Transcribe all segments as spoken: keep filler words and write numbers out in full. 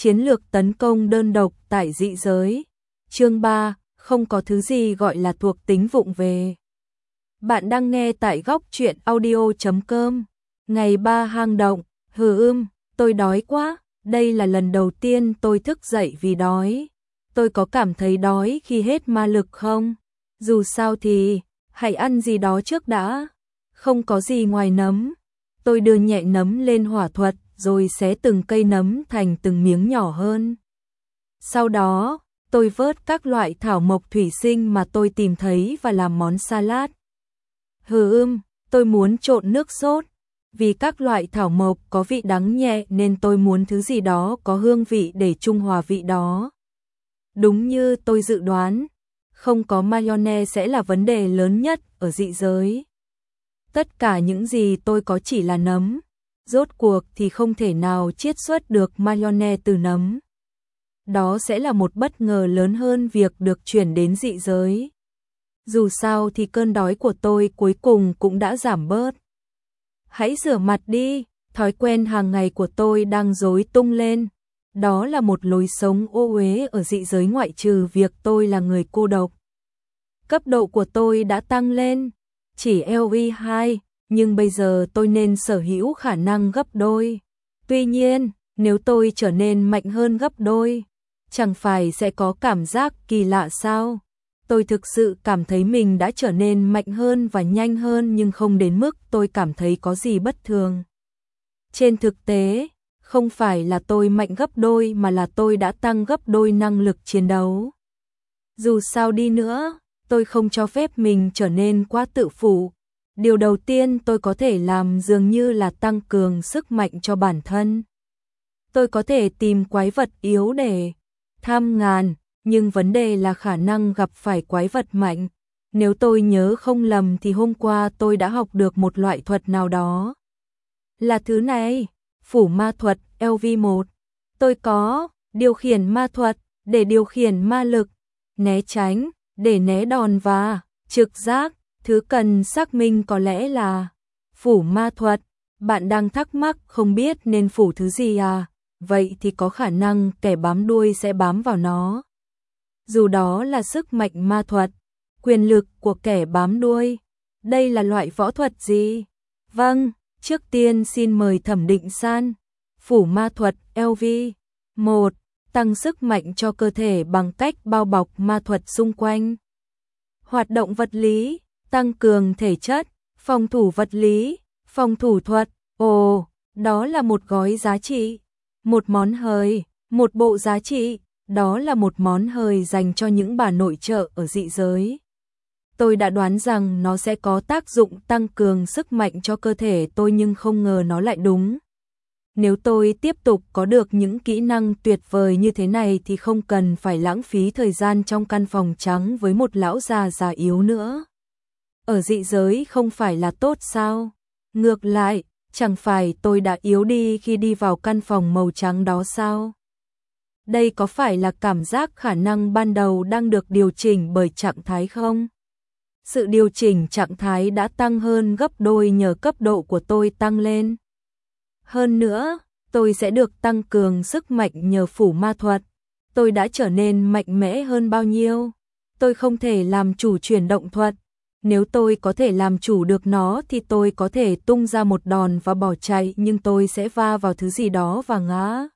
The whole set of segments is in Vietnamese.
Chiến lược tấn công đơn độc tại dị giới. Chương ba, không có thứ gì gọi là thuộc tính vụng về. Bạn đang nghe tại góc truyện audio chấm com. Ngày ba hang động, hừ ưm, tôi đói quá, đây là lần đầu tiên tôi thức dậy vì đói. Tôi có cảm thấy đói khi hết ma lực không? Dù sao thì, hãy ăn gì đó trước đã. Không có gì ngoài nấm. Tôi đưa nhẹ nấm lên hỏa thuật, rồi xé từng cây nấm thành từng miếng nhỏ hơn. Sau đó, tôi vớt các loại thảo mộc thủy sinh mà tôi tìm thấy và làm món salad. Hừ ưm, tôi muốn trộn nước sốt. Vì các loại thảo mộc có vị đắng nhẹ nên tôi muốn thứ gì đó có hương vị để trung hòa vị đó. Đúng như tôi dự đoán, không có mayonnaise sẽ là vấn đề lớn nhất ở dị giới. Tất cả những gì tôi có chỉ là nấm. Rốt cuộc thì không thể nào chiết xuất được mayonnaise từ nấm. Đó sẽ là một bất ngờ lớn hơn việc được chuyển đến dị giới. Dù sao thì cơn đói của tôi cuối cùng cũng đã giảm bớt. Hãy rửa mặt đi, thói quen hàng ngày của tôi đang rối tung lên. Đó là một lối sống ô uế ở dị giới ngoại trừ việc tôi là người cô độc. Cấp độ của tôi đã tăng lên, chỉ lv hai, nhưng bây giờ tôi nên sở hữu khả năng gấp đôi. Tuy nhiên, nếu tôi trở nên mạnh hơn gấp đôi, chẳng phải sẽ có cảm giác kỳ lạ sao? Tôi thực sự cảm thấy mình đã trở nên mạnh hơn và nhanh hơn nhưng không đến mức tôi cảm thấy có gì bất thường. Trên thực tế, không phải là tôi mạnh gấp đôi mà là tôi đã tăng gấp đôi năng lực chiến đấu. Dù sao đi nữa, tôi không cho phép mình trở nên quá tự phụ. Điều đầu tiên tôi có thể làm dường như là tăng cường sức mạnh cho bản thân. Tôi có thể tìm quái vật yếu để tham ngàn, nhưng vấn đề là khả năng gặp phải quái vật mạnh. Nếu tôi nhớ không lầm thì hôm qua tôi đã học được một loại thuật nào đó. Là thứ này, phủ ma thuật lv một. Tôi có điều khiển ma thuật để điều khiển ma lực, né tránh để né đòn và trực giác. Thứ cần xác minh có lẽ là phủ ma thuật. Bạn đang thắc mắc không biết nên phủ thứ gì à? Vậy thì có khả năng kẻ bám đuôi sẽ bám vào nó. Dù đó là sức mạnh ma thuật, quyền lực của kẻ bám đuôi. Đây là loại võ thuật gì? Vâng, trước tiên xin mời thẩm định san. Phủ ma thuật lv một. Tăng sức mạnh cho cơ thể bằng cách bao bọc ma thuật xung quanh. Hoạt động vật lý. Tăng cường thể chất, phòng thủ vật lý, phòng thủ thuật. Ồ, đó là một gói giá trị, một món hời, một bộ giá trị. Đó là một món hời dành cho những bà nội trợ ở dị giới. Tôi đã đoán rằng nó sẽ có tác dụng tăng cường sức mạnh cho cơ thể tôi nhưng không ngờ nó lại đúng. Nếu tôi tiếp tục có được những kỹ năng tuyệt vời như thế này thì không cần phải lãng phí thời gian trong căn phòng trắng với một lão già già yếu nữa. Ở dị giới không phải là tốt sao? Ngược lại, chẳng phải tôi đã yếu đi khi đi vào căn phòng màu trắng đó sao? Đây có phải là cảm giác khả năng ban đầu đang được điều chỉnh bởi trạng thái không? Sự điều chỉnh trạng thái đã tăng hơn gấp đôi nhờ cấp độ của tôi tăng lên. Hơn nữa, tôi sẽ được tăng cường sức mạnh nhờ phủ ma thuật. Tôi đã trở nên mạnh mẽ hơn bao nhiêu? Tôi không thể làm chủ chuyển động thuật. Nếu tôi có thể làm chủ được nó thì tôi có thể tung ra một đòn và bỏ chạy nhưng tôi sẽ va vào thứ gì đó và ngã.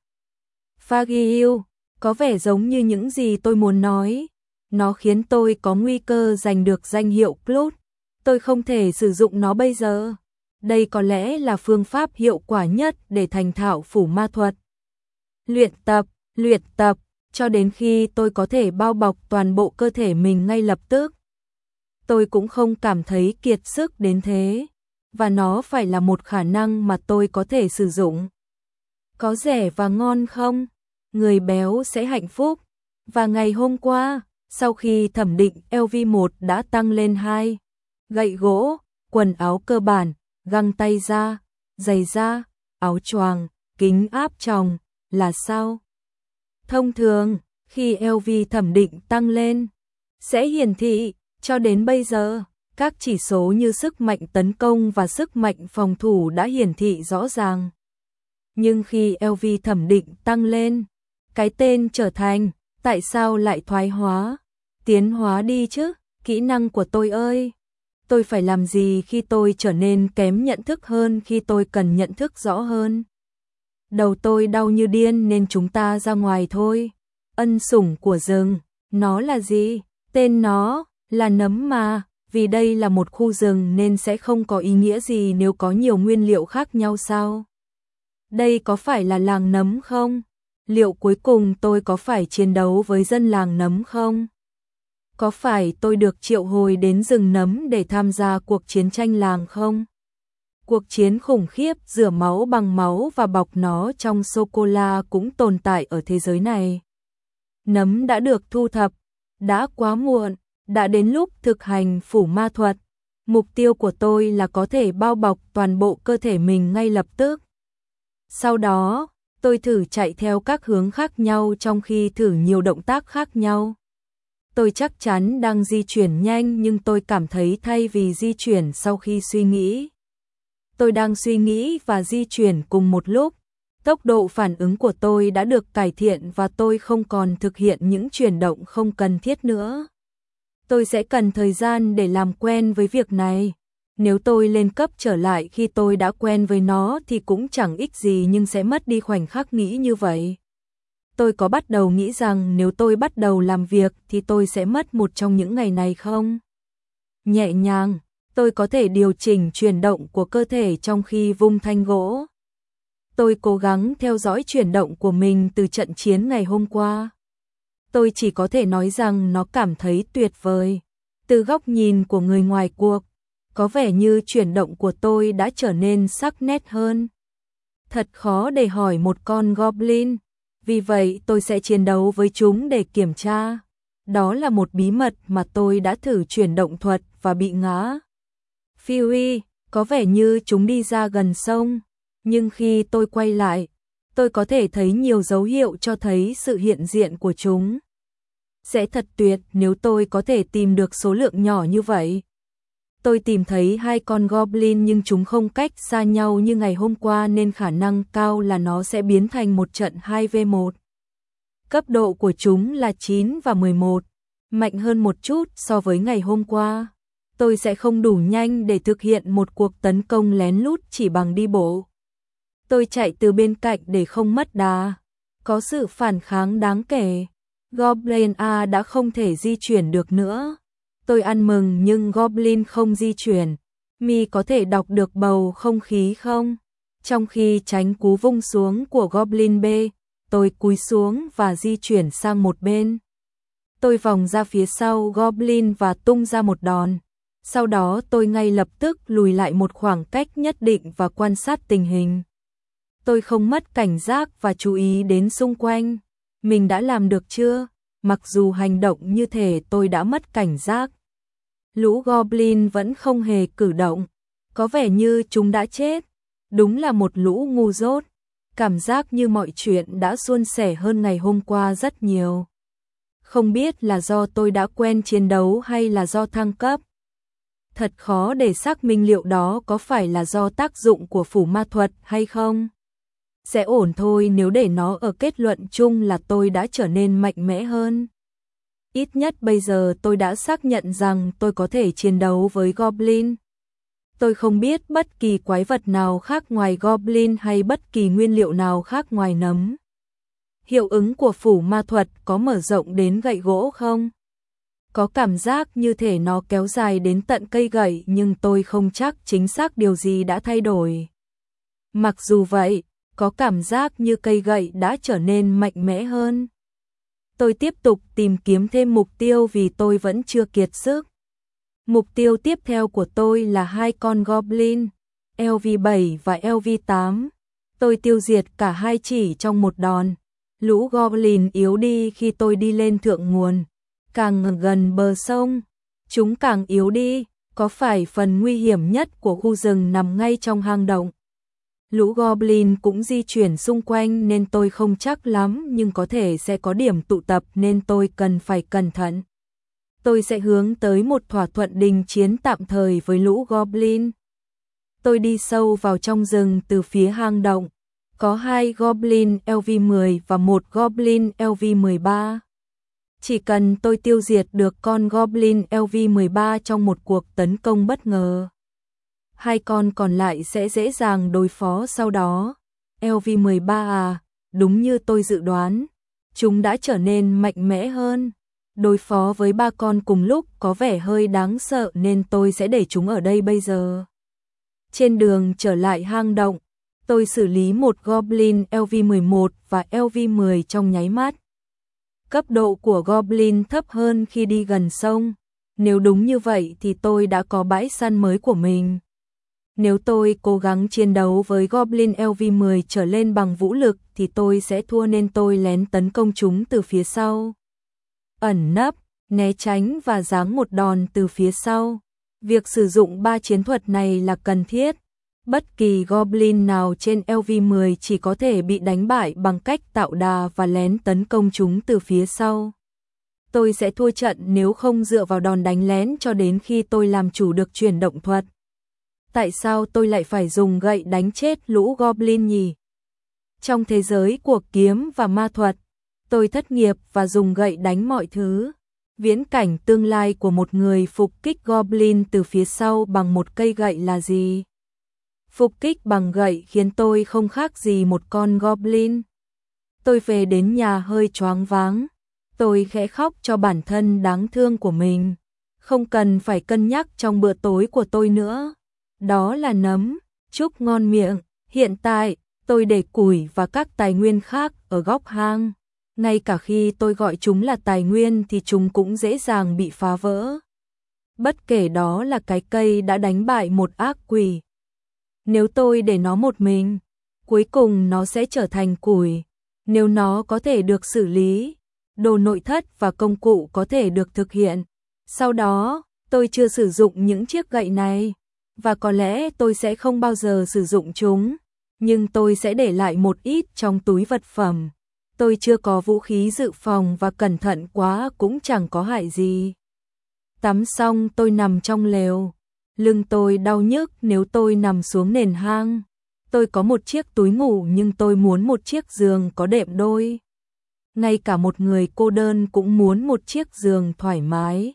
Fagiu, có vẻ giống như những gì tôi muốn nói. Nó khiến tôi có nguy cơ giành được danh hiệu Clut. Tôi không thể sử dụng nó bây giờ. Đây có lẽ là phương pháp hiệu quả nhất để thành thạo phủ ma thuật. Luyện tập, luyện tập, cho đến khi tôi có thể bao bọc toàn bộ cơ thể mình ngay lập tức. Tôi cũng không cảm thấy kiệt sức đến thế, và nó phải là một khả năng mà tôi có thể sử dụng. Có rẻ và ngon không? Người béo sẽ hạnh phúc. Và ngày hôm qua, sau khi thẩm định lv một đã tăng lên hai, gậy gỗ, quần áo cơ bản, găng tay da, giày da, áo choàng, kính áp tròng, là sao? Thông thường, khi lv thẩm định tăng lên, sẽ hiển thị. Cho đến bây giờ, các chỉ số như sức mạnh tấn công và sức mạnh phòng thủ đã hiển thị rõ ràng. Nhưng khi lv thẩm định tăng lên, Cái tên trở thành, tại sao lại thoái hóa, tiến hóa đi chứ, kỹ năng của tôi ơi. Tôi phải làm gì khi tôi trở nên kém nhận thức hơn khi tôi cần nhận thức rõ hơn? Đầu tôi đau như điên nên chúng ta ra ngoài thôi. Ân sủng của rừng, nó là gì? Tên nó là nấm mà, vì đây là một khu rừng nên sẽ không có ý nghĩa gì nếu có nhiều nguyên liệu khác nhau sao? Đây có phải là làng nấm không? Liệu cuối cùng tôi có phải chiến đấu với dân làng nấm không? Có phải tôi được triệu hồi đến rừng nấm để tham gia cuộc chiến tranh làng không? Cuộc chiến khủng khiếp rửa máu bằng máu và bọc nó trong sô-cô-la cũng tồn tại ở thế giới này. Nấm đã được thu thập, đã quá muộn, đã đến lúc thực hành phủ ma thuật. Mục tiêu của tôi là có thể bao bọc toàn bộ cơ thể mình ngay lập tức. Sau đó, tôi thử chạy theo các hướng khác nhau trong khi thử nhiều động tác khác nhau. Tôi chắc chắn đang di chuyển nhanh nhưng tôi cảm thấy thay vì di chuyển sau khi suy nghĩ. Tôi đang suy nghĩ và di chuyển cùng một lúc. Tốc độ phản ứng của tôi đã được cải thiện và tôi không còn thực hiện những chuyển động không cần thiết nữa. Tôi sẽ cần thời gian để làm quen với việc này. Nếu tôi lên cấp trở lại khi tôi đã quen với nó thì cũng chẳng ích gì nhưng sẽ mất đi khoảnh khắc nghĩ như vậy. Tôi có bắt đầu nghĩ rằng nếu tôi bắt đầu làm việc thì tôi sẽ mất một trong những ngày này không? Nhẹ nhàng, tôi có thể điều chỉnh chuyển động của cơ thể trong khi vung thanh gỗ. Tôi cố gắng theo dõi chuyển động của mình từ trận chiến ngày hôm qua. Tôi chỉ có thể nói rằng nó cảm thấy tuyệt vời. Từ góc nhìn của người ngoài cuộc, có vẻ như chuyển động của tôi đã trở nên sắc nét hơn. Thật khó để hỏi một con goblin, vì vậy tôi sẽ chiến đấu với chúng để kiểm tra. Đó là một bí mật mà tôi đã thử chuyển động thuật và bị ngã. Fury, có vẻ như chúng đi ra gần sông, nhưng khi tôi quay lại, tôi có thể thấy nhiều dấu hiệu cho thấy sự hiện diện của chúng. Sẽ thật tuyệt nếu tôi có thể tìm được số lượng nhỏ như vậy. Tôi tìm thấy hai con goblin nhưng chúng không cách xa nhau như ngày hôm qua nên khả năng cao là nó sẽ biến thành một trận hai vs một. Cấp độ của chúng là chín và mười một, mạnh hơn một chút so với ngày hôm qua. Tôi sẽ không đủ nhanh để thực hiện một cuộc tấn công lén lút chỉ bằng đi bộ. Tôi chạy từ bên cạnh để không mất đà. Có sự phản kháng đáng kể. Goblin A đã không thể di chuyển được nữa. Tôi ăn mừng nhưng Goblin không di chuyển. Mi có thể đọc được bầu không khí không? Trong khi tránh cú vung xuống của Goblin B, tôi cúi xuống và di chuyển sang một bên. Tôi vòng ra phía sau Goblin và tung ra một đòn. Sau đó tôi ngay lập tức lùi lại một khoảng cách nhất định và quan sát tình hình. Tôi không mất cảnh giác và chú ý đến xung quanh. Mình đã làm được chưa? Mặc dù hành động như thể tôi đã mất cảnh giác. Lũ Goblin vẫn không hề cử động. Có vẻ như chúng đã chết. Đúng là một lũ ngu dốt. Cảm giác như mọi chuyện đã suôn sẻ hơn ngày hôm qua rất nhiều. Không biết là do tôi đã quen chiến đấu hay là do thăng cấp. Thật khó để xác minh liệu đó có phải là do tác dụng của phủ ma thuật hay không. Sẽ ổn thôi nếu để nó ở kết luận chung là tôi đã trở nên mạnh mẽ hơn. Ít nhất bây giờ tôi đã xác nhận rằng tôi có thể chiến đấu với Goblin. Tôi không biết bất kỳ quái vật nào khác ngoài Goblin hay bất kỳ nguyên liệu nào khác ngoài nấm. Hiệu ứng của phủ ma thuật có mở rộng đến gậy gỗ không? Có cảm giác như thể nó kéo dài đến tận cây gậy nhưng tôi không chắc chính xác điều gì đã thay đổi. Mặc dù vậy, có cảm giác như cây gậy đã trở nên mạnh mẽ hơn. Tôi tiếp tục tìm kiếm thêm mục tiêu vì tôi vẫn chưa kiệt sức. Mục tiêu tiếp theo của tôi là hai con Goblin, L V bảy và L V tám. Tôi tiêu diệt cả hai chỉ trong một đòn. Lũ Goblin yếu đi khi tôi đi lên thượng nguồn. Càng gần bờ sông, chúng càng yếu đi. Có phải phần nguy hiểm nhất của khu rừng nằm ngay trong hang động? Lũ Goblin cũng di chuyển xung quanh nên tôi không chắc lắm nhưng có thể sẽ có điểm tụ tập nên tôi cần phải cẩn thận. Tôi sẽ hướng tới một thỏa thuận đình chiến tạm thời với lũ Goblin. Tôi đi sâu vào trong rừng từ phía hang động. có hai Goblin L V mười và một Goblin L V mười ba. Chỉ cần tôi tiêu diệt được con Goblin L V mười ba trong một cuộc tấn công bất ngờ, hai con còn lại sẽ dễ dàng đối phó sau đó. L V mười ba à, đúng như tôi dự đoán, chúng đã trở nên mạnh mẽ hơn. Đối phó với ba con cùng lúc có vẻ hơi đáng sợ nên tôi sẽ để chúng ở đây bây giờ. Trên đường trở lại hang động, tôi xử lý một Goblin L V mười một và L V mười trong nháy mắt. Cấp độ của Goblin thấp hơn khi đi gần sông. Nếu đúng như vậy thì tôi đã có bãi săn mới của mình. Nếu tôi cố gắng chiến đấu với Goblin L V mười trở lên bằng vũ lực thì tôi sẽ thua nên tôi lén tấn công chúng từ phía sau. Ẩn nấp, né tránh và giáng một đòn từ phía sau. Việc sử dụng ba chiến thuật này là cần thiết. Bất kỳ Goblin nào trên L V mười chỉ có thể bị đánh bại bằng cách tạo đà và lén tấn công chúng từ phía sau. Tôi sẽ thua trận nếu không dựa vào đòn đánh lén cho đến khi tôi làm chủ được chuyển động thuật. Tại sao tôi lại phải dùng gậy đánh chết lũ Goblin nhỉ? Trong thế giới của kiếm và ma thuật, tôi thất nghiệp và dùng gậy đánh mọi thứ. Viễn cảnh tương lai của một người phục kích Goblin từ phía sau bằng một cây gậy là gì? Phục kích bằng gậy khiến tôi không khác gì một con Goblin. Tôi về đến nhà hơi choáng váng. Tôi khẽ khóc cho bản thân đáng thương của mình. Không cần phải cân nhắc trong bữa tối của tôi nữa. Đó là nấm, chúc ngon miệng. Hiện tại, tôi để củi và các tài nguyên khác ở góc hang. Ngay cả khi tôi gọi chúng là tài nguyên thì chúng cũng dễ dàng bị phá vỡ. Bất kể đó là cái cây đã đánh bại một ác quỷ. Nếu tôi để nó một mình, cuối cùng nó sẽ trở thành củi. Nếu nó có thể được xử lý, đồ nội thất và công cụ có thể được thực hiện. Sau đó, tôi chưa sử dụng những chiếc gậy này, và có lẽ tôi sẽ không bao giờ sử dụng chúng, nhưng tôi sẽ để lại một ít trong túi vật phẩm. Tôi chưa có vũ khí dự phòng và cẩn thận quá cũng chẳng có hại gì. Tắm xong tôi nằm trong lều. Lưng tôi đau nhức nếu tôi nằm xuống nền hang. Tôi có một chiếc túi ngủ nhưng tôi muốn một chiếc giường có đệm đôi. Ngay cả một người cô đơn cũng muốn một chiếc giường thoải mái.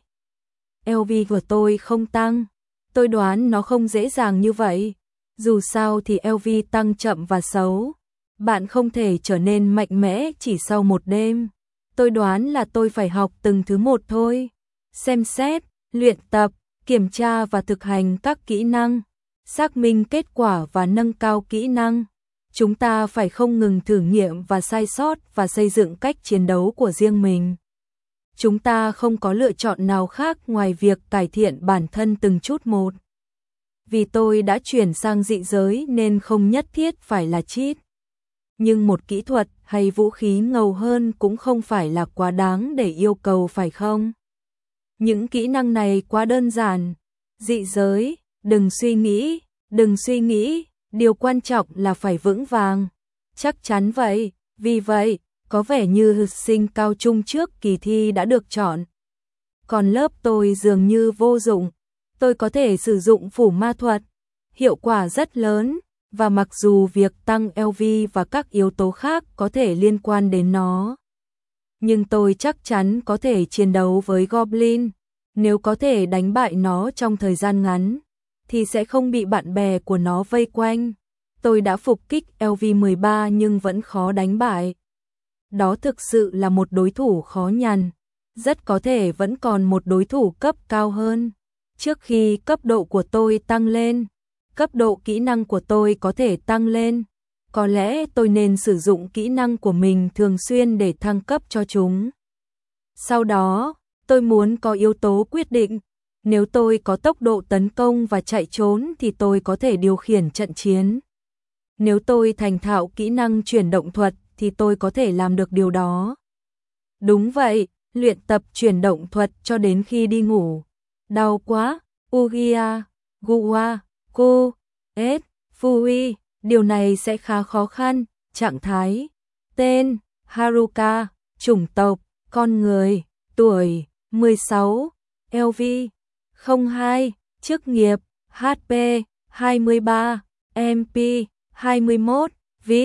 L V của tôi không tăng. Tôi đoán nó không dễ dàng như vậy. Dù sao thì L V tăng chậm và xấu. Bạn không thể trở nên mạnh mẽ chỉ sau một đêm. Tôi đoán là tôi phải học từng thứ một thôi. Xem xét, luyện tập, kiểm tra và thực hành các kỹ năng, xác minh kết quả và nâng cao kỹ năng. Chúng ta phải không ngừng thử nghiệm và sai sót và xây dựng cách chiến đấu của riêng mình. Chúng ta không có lựa chọn nào khác ngoài việc cải thiện bản thân từng chút một. Vì tôi đã chuyển sang dị giới nên không nhất thiết phải là cheat. Nhưng một kỹ thuật hay vũ khí ngầu hơn cũng không phải là quá đáng để yêu cầu phải không? Những kỹ năng này quá đơn giản. Dị giới, đừng suy nghĩ, đừng suy nghĩ, điều quan trọng là phải vững vàng. Chắc chắn vậy, vì vậy, có vẻ như học sinh cao trung trước kỳ thi đã được chọn. Còn lớp tôi dường như vô dụng. Tôi có thể sử dụng phủ ma thuật, hiệu quả rất lớn, và mặc dù việc tăng L V và các yếu tố khác có thể liên quan đến nó, nhưng tôi chắc chắn có thể chiến đấu với Goblin. Nếu có thể đánh bại nó trong thời gian ngắn, thì sẽ không bị bạn bè của nó vây quanh. Tôi đã phục kích L V mười ba nhưng vẫn khó đánh bại. Đó thực sự là một đối thủ khó nhằn. Rất có thể vẫn còn một đối thủ cấp cao hơn. Trước khi cấp độ của tôi tăng lên, cấp độ kỹ năng của tôi có thể tăng lên. Có lẽ tôi nên sử dụng kỹ năng của mình thường xuyên để thăng cấp cho chúng. Sau đó, tôi muốn có yếu tố quyết định. Nếu tôi có tốc độ tấn công và chạy trốn thì tôi có thể điều khiển trận chiến. Nếu tôi thành thạo kỹ năng chuyển động thuật thì tôi có thể làm được điều đó. Đúng vậy, luyện tập chuyển động thuật cho đến khi đi ngủ. Đau quá, Ugia, Guwa, Ku, S, Fui, điều này sẽ khá khó khăn. Trạng thái, tên, Haruka, chủng tộc, con người, tuổi, mười sáu, L V, không hai, chức nghiệp, H P, hai mươi ba, M P, hai mươi mốt, Vit,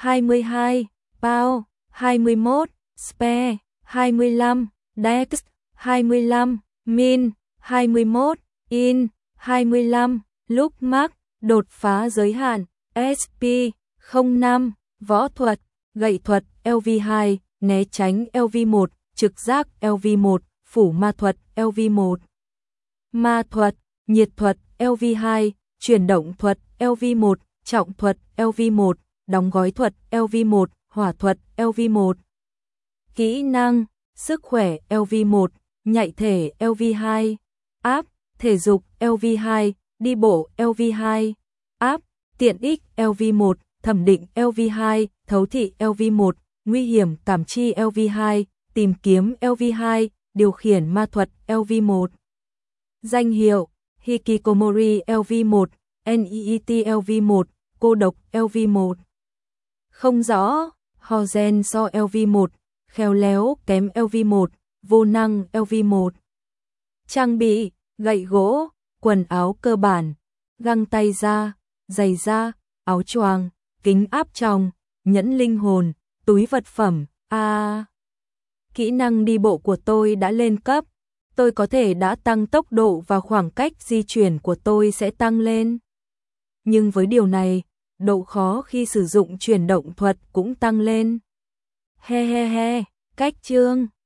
hai mươi hai, Pound, hai mươi mốt, Spare, hai mươi lăm, Dex, hai mươi lăm, Min, hai mươi mốt, In, hai mươi lăm, Lúc Mark, đột phá giới hạn, ét pê, không năm, Võ thuật, gậy thuật, lv hai, né tránh lv một, trực giác lv một, phủ ma thuật lv một, ma thuật, nhiệt thuật lv hai, chuyển động thuật lv một, trọng thuật lv một, đóng gói thuật lv một, hỏa thuật lv một. Kỹ năng, sức khỏe lv một, nhạy thể lv hai, áp, thể dục lv hai, đi bộ lv hai, áp, tiện ích lv một, thẩm định lv hai, thấu thị lv một, nguy hiểm cảm chi lv hai, tìm kiếm lv hai, điều khiển ma thuật lv một. Danh hiệu, Hikikomori lv một, Neet lv một, cô độc lv một. Không rõ, Hozen so lv một, khéo léo kém lv một, vô năng lv một. Trang bị, gậy gỗ, quần áo cơ bản, găng tay da, giày da, áo choàng, kính áp tròng, nhẫn linh hồn, túi vật phẩm. A. À, kỹ năng đi bộ của tôi đã lên cấp, tôi có thể đã tăng tốc độ và khoảng cách di chuyển của tôi sẽ tăng lên. Nhưng với điều này, độ khó khi sử dụng chuyển động thuật cũng tăng lên. He he he, cách chương